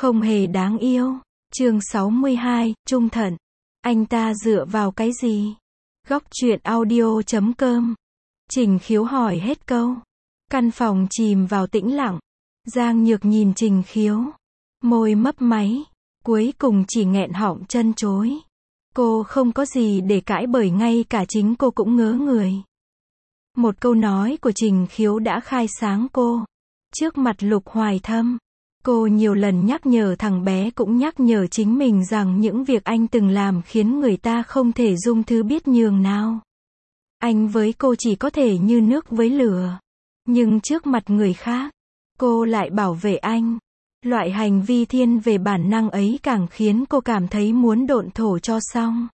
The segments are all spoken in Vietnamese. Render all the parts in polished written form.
Không hề đáng yêu. Chương 62, Trung Thận. Anh ta dựa vào cái gì? Góc truyện audio.com. Trình Khiếu hỏi hết câu. Căn phòng chìm vào tĩnh lặng. Giang Nhược nhìn Trình Khiếu. Môi mấp máy. Cuối cùng chỉ nghẹn họng chân chối. Cô không có gì để cãi bởi ngay cả chính cô cũng ngớ người. Một câu nói của Trình Khiếu đã khai sáng cô. Trước mặt Lục Hoài Thâm, cô nhiều lần nhắc nhở thằng bé cũng nhắc nhở chính mình rằng những việc anh từng làm khiến người ta không thể dung thứ biết nhường nào. Anh với cô chỉ có thể như nước với lửa. Nhưng trước mặt người khác, cô lại bảo vệ anh. Loại hành vi thiên về bản năng ấy càng khiến cô cảm thấy muốn độn thổ cho xong.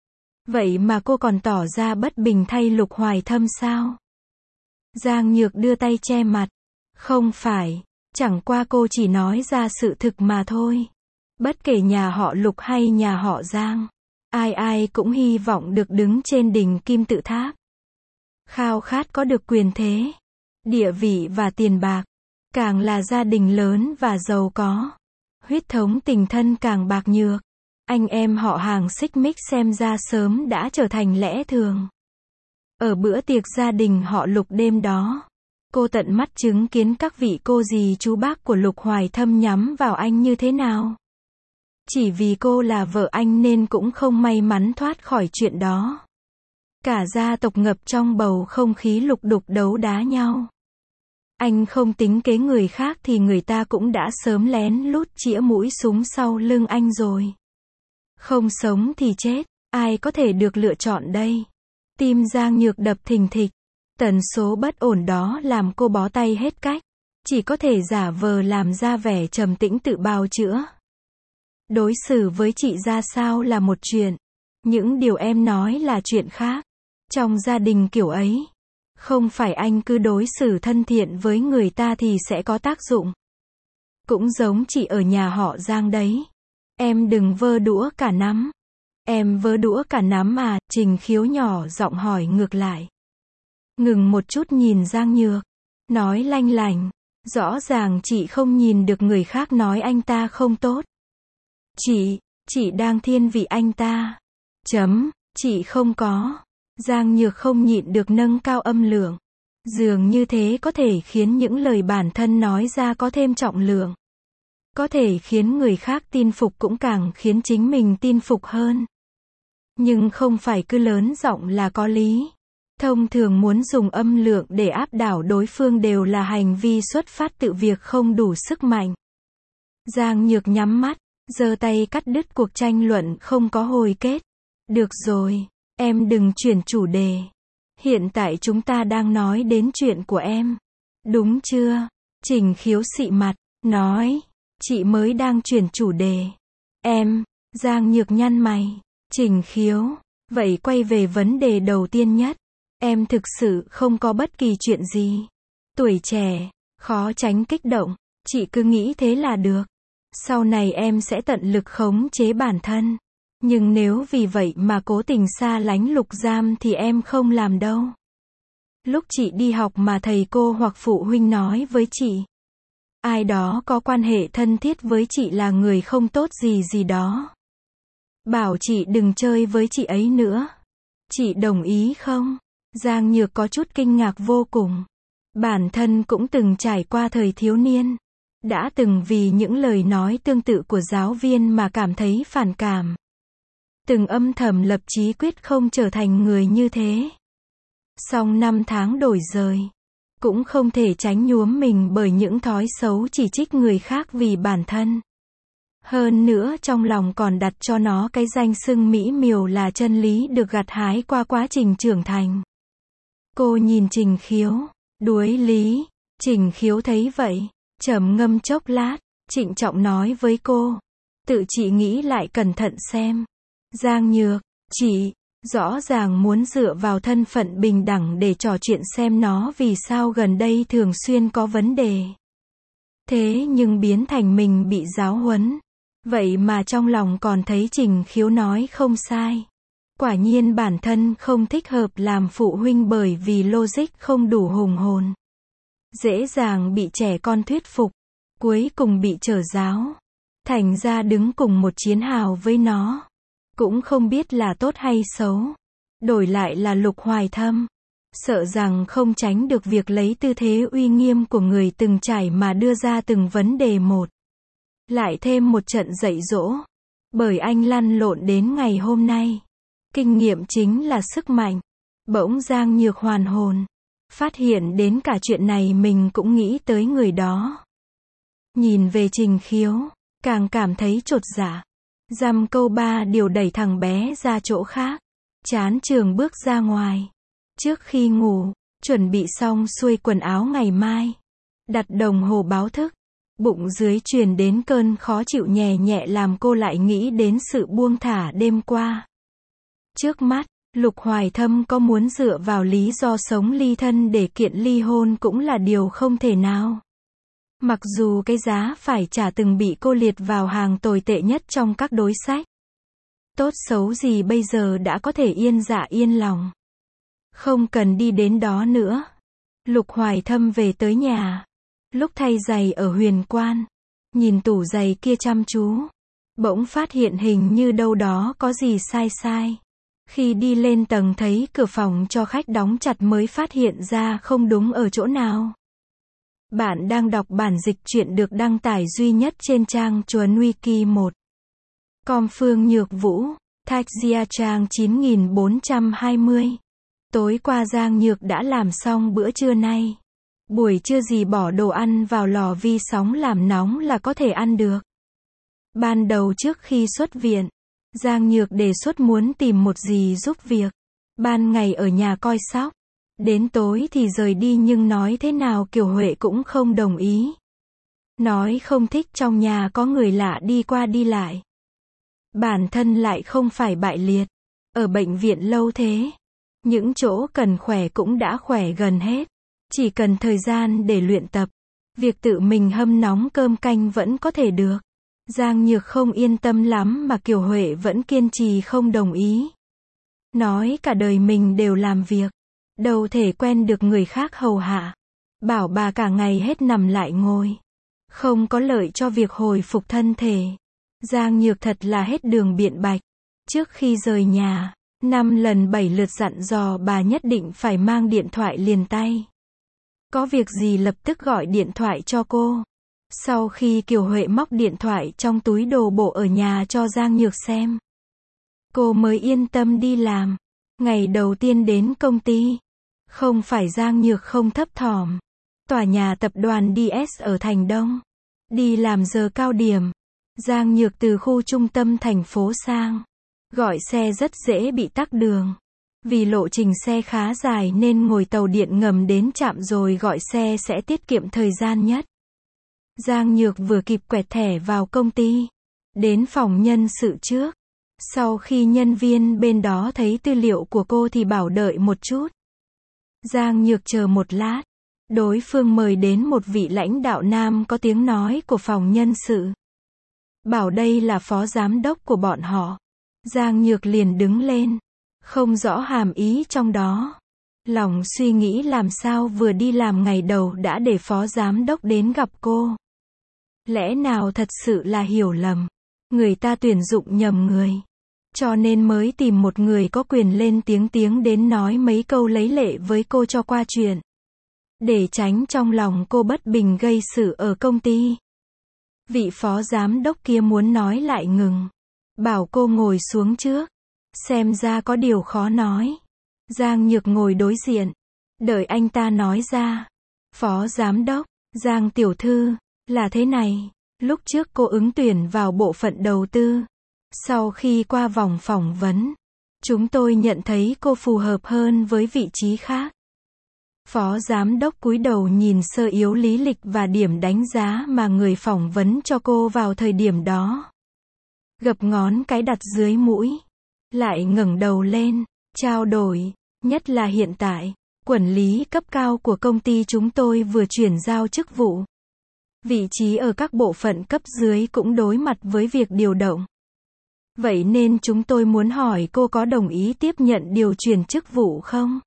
Vậy mà cô còn tỏ ra bất bình thay Lục Hoài Thâm sao? Giang Nhược đưa tay che mặt. Không phải, chẳng qua cô chỉ nói ra sự thực mà thôi. Bất kể nhà họ Lục hay nhà họ Giang, ai ai cũng hy vọng được đứng trên đỉnh kim tự tháp. Khao khát có được quyền thế, địa vị và tiền bạc. Càng là gia đình lớn và giàu có, huyết thống tình thân càng bạc nhược. Anh em họ hàng xích mích xem ra sớm đã trở thành lẽ thường. Ở bữa tiệc gia đình họ Lục đêm đó, cô tận mắt chứng kiến các vị cô dì chú bác của Lục Hoài Thâm nhắm vào anh như thế nào. Chỉ vì cô là vợ anh nên cũng không may mắn thoát khỏi chuyện đó. Cả gia tộc ngập trong bầu không khí lục đục đấu đá nhau. Anh không tính kế người khác thì người ta cũng đã sớm lén lút chĩa mũi súng sau lưng anh rồi. Không sống thì chết, ai có thể được lựa chọn đây? Tim Giang Nhược đập thình thịch. Tần số bất ổn đó làm cô bó tay hết cách. Chỉ có thể giả vờ làm ra vẻ trầm tĩnh tự bào chữa. Đối xử với chị ra sao là một chuyện. Những điều em nói là chuyện khác. Trong gia đình kiểu ấy, không phải anh cứ đối xử thân thiện với người ta thì sẽ có tác dụng. Cũng giống chị ở nhà họ Giang đấy. Em đừng vơ đũa cả nắm. Em vơ đũa cả nắm à? Trình Khiếu nhỏ giọng hỏi ngược lại. Ngừng một chút nhìn Giang Nhược. Nói lanh lành. Rõ ràng chị không nhìn được người khác nói anh ta không tốt. Chị đang thiên vị anh ta. Chị không có. Giang Nhược không nhịn được nâng cao âm lượng. Dường như thế có thể khiến những lời bản thân nói ra có thêm trọng lượng. Có thể khiến người khác tin phục cũng càng khiến chính mình tin phục hơn. Nhưng không phải cứ lớn giọng là có lý. Thông thường muốn dùng âm lượng để áp đảo đối phương đều là hành vi xuất phát từ việc không đủ sức mạnh. Giang Nhược nhắm mắt, giơ tay cắt đứt cuộc tranh luận không có hồi kết. Được rồi, em đừng chuyển chủ đề. Hiện tại chúng ta đang nói đến chuyện của em. Đúng chưa? Trình Khiếu xị mặt, nói. Chị mới đang chuyển chủ đề. Em, Giang Nhược nhăn mày. Trình Khiếu, vậy quay về vấn đề đầu tiên nhất. Em thực sự không có bất kỳ chuyện gì. Tuổi trẻ, khó tránh kích động. Chị cứ nghĩ thế là được. Sau này em sẽ tận lực khống chế bản thân. Nhưng nếu vì vậy mà cố tình xa lánh Lục Giam thì em không làm đâu. Lúc chị đi học mà thầy cô hoặc phụ huynh nói với chị, ai đó có quan hệ thân thiết với chị là người không tốt gì gì đó. Bảo chị đừng chơi với chị ấy nữa. Chị đồng ý không? Giang Nhược có chút kinh ngạc vô cùng. Bản thân cũng từng trải qua thời thiếu niên. Đã từng vì những lời nói tương tự của giáo viên mà cảm thấy phản cảm. Từng âm thầm lập chí quyết không trở thành người như thế. Song năm tháng đổi dời, cũng không thể tránh nhuốm mình bởi những thói xấu chỉ trích người khác vì bản thân. Hơn nữa trong lòng còn đặt cho nó cái danh xưng mỹ miều là chân lý được gặt hái qua quá trình trưởng thành. Cô nhìn Trình Khiếu, đuối lý. Trình Khiếu thấy vậy, trầm ngâm chốc lát, trịnh trọng nói với cô. Tự chị nghĩ lại cẩn thận xem. Giang Nhược, chị, rõ ràng muốn dựa vào thân phận bình đẳng để trò chuyện xem nó vì sao gần đây thường xuyên có vấn đề. Thế nhưng biến thành mình bị giáo huấn. Vậy mà trong lòng còn thấy Trình Khiếu nói không sai. Quả nhiên bản thân không thích hợp làm phụ huynh bởi vì logic không đủ hùng hồn. Dễ dàng bị trẻ con thuyết phục, cuối cùng bị trở giáo. Thành ra đứng cùng một chiến hào với nó. Cũng không biết là tốt hay xấu. Đổi lại là Lục Hoài Thâm. Sợ rằng không tránh được việc lấy tư thế uy nghiêm của người từng trải mà đưa ra từng vấn đề một. Lại thêm một trận dạy dỗ. Bởi anh lăn lộn đến ngày hôm nay. Kinh nghiệm chính là sức mạnh. Bỗng Giang Nhược hoàn hồn. Phát hiện đến cả chuyện này mình cũng nghĩ tới người đó. Nhìn về Trình Khiếu, càng cảm thấy chột dạ. Dăm câu ba điều đẩy thằng bé ra chỗ khác. Chán trường bước ra ngoài. Trước khi ngủ, chuẩn bị xong xuôi quần áo ngày mai. Đặt đồng hồ báo thức. Bụng dưới truyền đến cơn khó chịu nhẹ nhẹ làm cô lại nghĩ đến sự buông thả đêm qua. Trước mắt, Lục Hoài Thâm có muốn dựa vào lý do sống ly thân để kiện ly hôn cũng là điều không thể nào. Mặc dù cái giá phải trả từng bị cô liệt vào hàng tồi tệ nhất trong các đối sách. Tốt xấu gì bây giờ đã có thể yên dạ yên lòng. Không cần đi đến đó nữa. Lục Hoài Thâm về tới nhà. Lúc thay giày ở Huyền Quan. Nhìn tủ giày kia chăm chú. Bỗng phát hiện hình như đâu đó có gì sai sai. Khi đi lên tầng thấy cửa phòng cho khách đóng chặt mới phát hiện ra không đúng ở chỗ nào. Bạn đang đọc bản dịch truyện được đăng tải duy nhất trên trang Chuồn Wiki 1. Com Phương Nhược Vũ, Thạch Gia trang 9420. Tối qua Giang Nhược đã làm xong bữa trưa nay. Buổi trưa gì bỏ đồ ăn vào lò vi sóng làm nóng là có thể ăn được. Ban đầu trước khi xuất viện, Giang Nhược đề xuất muốn tìm một gì giúp việc. Ban ngày ở nhà coi sóc. Đến tối thì rời đi nhưng nói thế nào Kiều Huệ cũng không đồng ý. Nói không thích trong nhà có người lạ đi qua đi lại. Bản thân lại không phải bại liệt. Ở bệnh viện lâu thế. Những chỗ cần khỏe cũng đã khỏe gần hết. Chỉ cần thời gian để luyện tập. Việc tự mình hâm nóng cơm canh vẫn có thể được. Giang Nhược không yên tâm lắm mà Kiều Huệ vẫn kiên trì không đồng ý. Nói cả đời mình đều làm việc. Đâu thể quen được người khác hầu hạ. Bảo bà cả ngày hết nằm lại ngồi. Không có lợi cho việc hồi phục thân thể. Giang Nhược thật là hết đường biện bạch. Trước khi rời nhà, 5 lần 7 lượt dặn dò bà nhất định phải mang điện thoại liền tay. Có việc gì lập tức gọi điện thoại cho cô. Sau khi Kiều Huệ móc điện thoại trong túi đồ bộ ở nhà cho Giang Nhược xem, cô mới yên tâm đi làm. Ngày đầu tiên đến công ty, không phải Giang Nhược không thấp thỏm. Tòa nhà tập đoàn DS ở Thành Đông. Đi làm giờ cao điểm. Giang Nhược từ khu trung tâm thành phố sang. Gọi xe rất dễ bị tắc đường. Vì lộ trình xe khá dài nên ngồi tàu điện ngầm đến trạm rồi gọi xe sẽ tiết kiệm thời gian nhất. Giang Nhược vừa kịp quẹt thẻ vào công ty. Đến phòng nhân sự trước. Sau khi nhân viên bên đó thấy tư liệu của cô thì bảo đợi một chút. Giang Nhược chờ một lát. Đối phương mời đến một vị lãnh đạo nam có tiếng nói của phòng nhân sự. Bảo đây là phó giám đốc của bọn họ. Giang Nhược liền đứng lên. Không rõ hàm ý trong đó. Lòng suy nghĩ làm sao vừa đi làm ngày đầu đã để phó giám đốc đến gặp cô. Lẽ nào thật sự là hiểu lầm. Người ta tuyển dụng nhầm người. Cho nên mới tìm một người có quyền lên tiếng đến nói mấy câu lấy lệ với cô cho qua chuyện. Để tránh trong lòng cô bất bình gây sự ở công ty. Vị phó giám đốc kia muốn nói lại ngừng. Bảo cô ngồi xuống trước. Xem ra có điều khó nói. Giang Nhược ngồi đối diện. Đợi anh ta nói ra. Phó giám đốc, Giang tiểu thư, là thế này. Lúc trước cô ứng tuyển vào bộ phận đầu tư. Sau khi qua vòng phỏng vấn, chúng tôi nhận thấy cô phù hợp hơn với vị trí khác. Phó giám đốc cúi đầu nhìn sơ yếu lý lịch và điểm đánh giá mà người phỏng vấn cho cô vào thời điểm đó. Gập ngón cái đặt dưới mũi. Lại ngẩng đầu lên, trao đổi. Nhất là hiện tại, quản lý cấp cao của công ty chúng tôi vừa chuyển giao chức vụ. Vị trí ở các bộ phận cấp dưới cũng đối mặt với việc điều động. Vậy nên chúng tôi muốn hỏi cô có đồng ý tiếp nhận điều chuyển chức vụ không?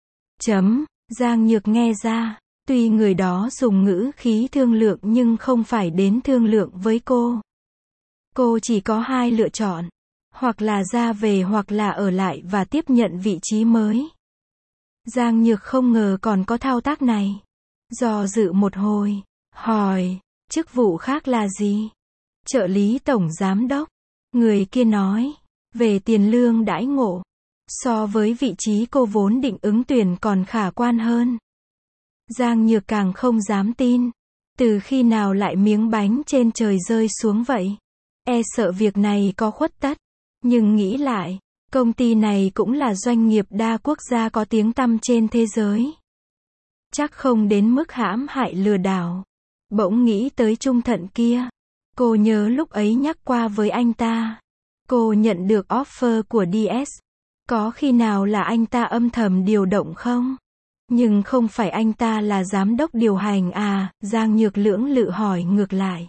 Giang Nhược nghe ra, tuy người đó dùng ngữ khí thương lượng nhưng không phải đến thương lượng với cô. Cô chỉ có hai lựa chọn. Hoặc là ra về hoặc là ở lại và tiếp nhận vị trí mới. Giang Nhược không ngờ còn có thao tác này. Do dự một hồi, hỏi, chức vụ khác là gì? Trợ lý tổng giám đốc. Người kia nói, về tiền lương đãi ngộ, so với vị trí cô vốn định ứng tuyển còn khả quan hơn. Giang Nhược càng không dám tin. Từ khi nào lại miếng bánh trên trời rơi xuống vậy? E sợ việc này có khuất tất. Nhưng nghĩ lại, công ty này cũng là doanh nghiệp đa quốc gia có tiếng tăm trên thế giới. Chắc không đến mức hãm hại lừa đảo. Bỗng nghĩ tới Trung Thận kia. Cô nhớ lúc ấy nhắc qua với anh ta. Cô nhận được offer của DS. Có khi nào là anh ta âm thầm điều động không? Nhưng không phải anh ta là giám đốc điều hành à? Giang Nhược lưỡng lự hỏi ngược lại.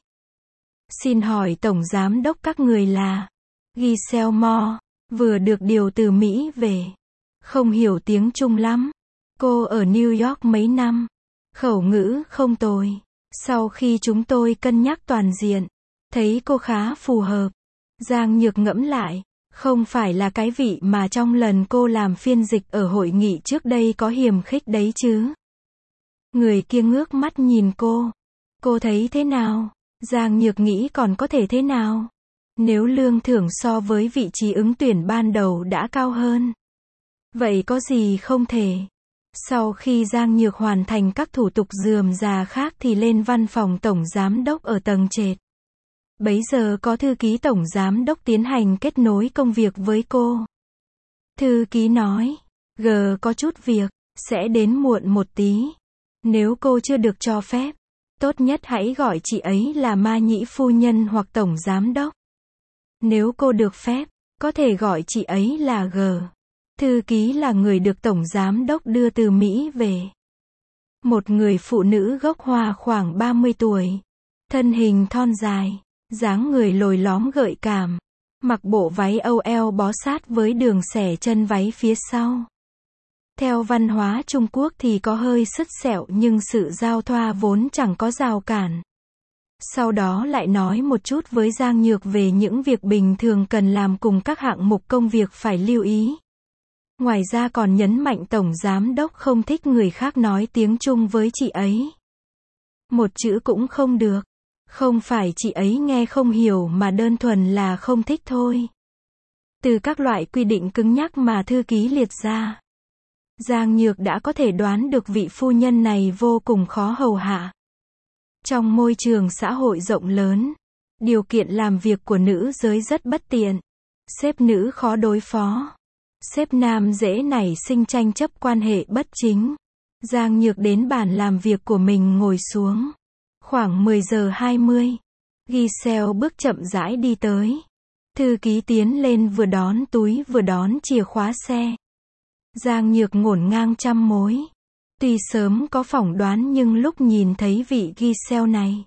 Xin hỏi tổng giám đốc các người là Giselle Moore, vừa được điều từ Mỹ về. Không hiểu tiếng Trung lắm. Cô ở New York mấy năm. Khẩu ngữ không tồi. Sau khi chúng tôi cân nhắc toàn diện, thấy cô khá phù hợp. Giang Nhược ngẫm lại, không phải là cái vị mà trong lần cô làm phiên dịch ở hội nghị trước đây có hiềm khích đấy chứ. Người kia ngước mắt nhìn cô. Cô thấy thế nào? Giang Nhược nghĩ còn có thể thế nào? Nếu lương thưởng so với vị trí ứng tuyển ban đầu đã cao hơn. Vậy có gì không thể? Sau khi Giang Nhược hoàn thành các thủ tục rườm rà khác thì lên văn phòng tổng giám đốc ở tầng trệt. Bấy giờ có thư ký tổng giám đốc tiến hành kết nối công việc với cô. Thư ký nói, G có chút việc, sẽ đến muộn một tí. Nếu cô chưa được cho phép, tốt nhất hãy gọi chị ấy là Ma Nhĩ phu nhân hoặc tổng giám đốc. Nếu cô được phép, có thể gọi chị ấy là G. Thư ký là người được tổng giám đốc đưa từ Mỹ về. Một người phụ nữ gốc Hoa khoảng 30 tuổi. Thân hình thon dài, dáng người lồi lõm gợi cảm. Mặc bộ váy âu eo bó sát với đường xẻ chân váy phía sau. Theo văn hóa Trung Quốc thì có hơi sứt sẹo nhưng sự giao thoa vốn chẳng có rào cản. Sau đó lại nói một chút với Giang Nhược về những việc bình thường cần làm cùng các hạng mục công việc phải lưu ý. Ngoài ra còn nhấn mạnh tổng giám đốc không thích người khác nói tiếng Trung với chị ấy. Một chữ cũng không được. Không phải chị ấy nghe không hiểu mà đơn thuần là không thích thôi. Từ các loại quy định cứng nhắc mà thư ký liệt ra, Giang Nhược đã có thể đoán được vị phu nhân này vô cùng khó hầu hạ. Trong môi trường xã hội rộng lớn, điều kiện làm việc của nữ giới rất bất tiện. Sếp nữ khó đối phó. Sếp nam dễ nảy sinh tranh chấp quan hệ bất chính. Giang Nhược đến bàn làm việc của mình ngồi xuống. Khoảng 10 giờ 20. Giselle bước chậm rãi đi tới. Thư ký tiến lên vừa đón túi vừa đón chìa khóa xe. Giang Nhược ngổn ngang trăm mối. Tuy sớm có phỏng đoán nhưng lúc nhìn thấy vị Giselle này,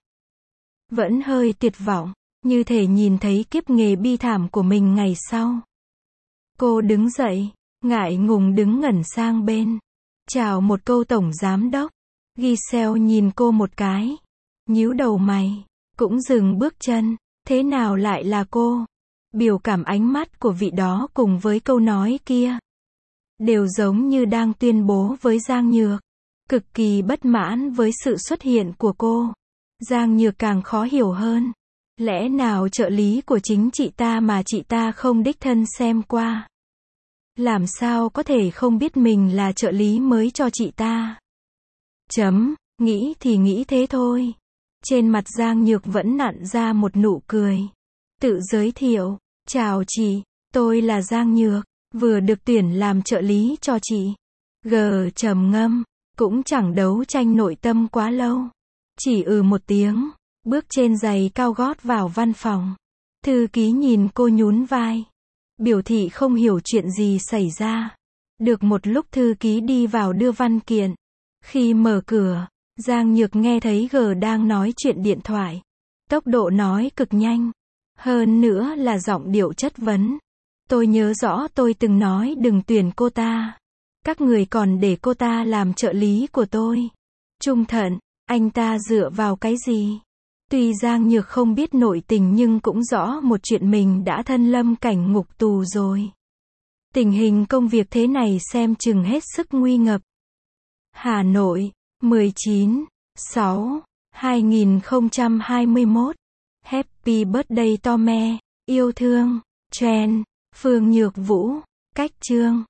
vẫn hơi tuyệt vọng, như thể nhìn thấy kiếp nghề bi thảm của mình ngày sau. Cô đứng dậy, ngại ngùng đứng ngẩn sang bên. Chào một câu tổng giám đốc. Giselle nhìn cô một cái. Nhíu đầu mày. Cũng dừng bước chân. Thế nào lại là cô? Biểu cảm ánh mắt của vị đó cùng với câu nói kia đều giống như đang tuyên bố với Giang Nhược. Cực kỳ bất mãn với sự xuất hiện của cô. Giang Nhược càng khó hiểu hơn. Lẽ nào trợ lý của chính chị ta mà chị ta không đích thân xem qua? Làm sao có thể không biết mình là trợ lý mới cho chị ta? Nghĩ thì nghĩ thế thôi. Trên mặt Giang Nhược vẫn nặn ra một nụ cười. Tự giới thiệu. Chào chị, tôi là Giang Nhược, vừa được tuyển làm trợ lý cho chị. G trầm ngâm, cũng chẳng đấu tranh nội tâm quá lâu. Chỉ một tiếng, bước trên giày cao gót vào văn phòng. Thư ký nhìn cô nhún vai. Biểu thị không hiểu chuyện gì xảy ra. Được một lúc thư ký đi vào đưa văn kiện. Khi mở cửa, Giang Nhược nghe thấy G đang nói chuyện điện thoại. Tốc độ nói cực nhanh. Hơn nữa là giọng điệu chất vấn. Tôi nhớ rõ tôi từng nói đừng tuyển cô ta. Các người còn để cô ta làm trợ lý của tôi. Trung Thận, anh ta dựa vào cái gì? Tuy Giang Nhược không biết nội tình nhưng cũng rõ một chuyện mình đã thân lâm cảnh ngục tù rồi. Tình hình công việc thế này xem chừng hết sức nguy ngập. Hà Nội, 19/6/2021. Happy birthday Tome, yêu thương, Chen, Phương Nhược Vũ, cách chương.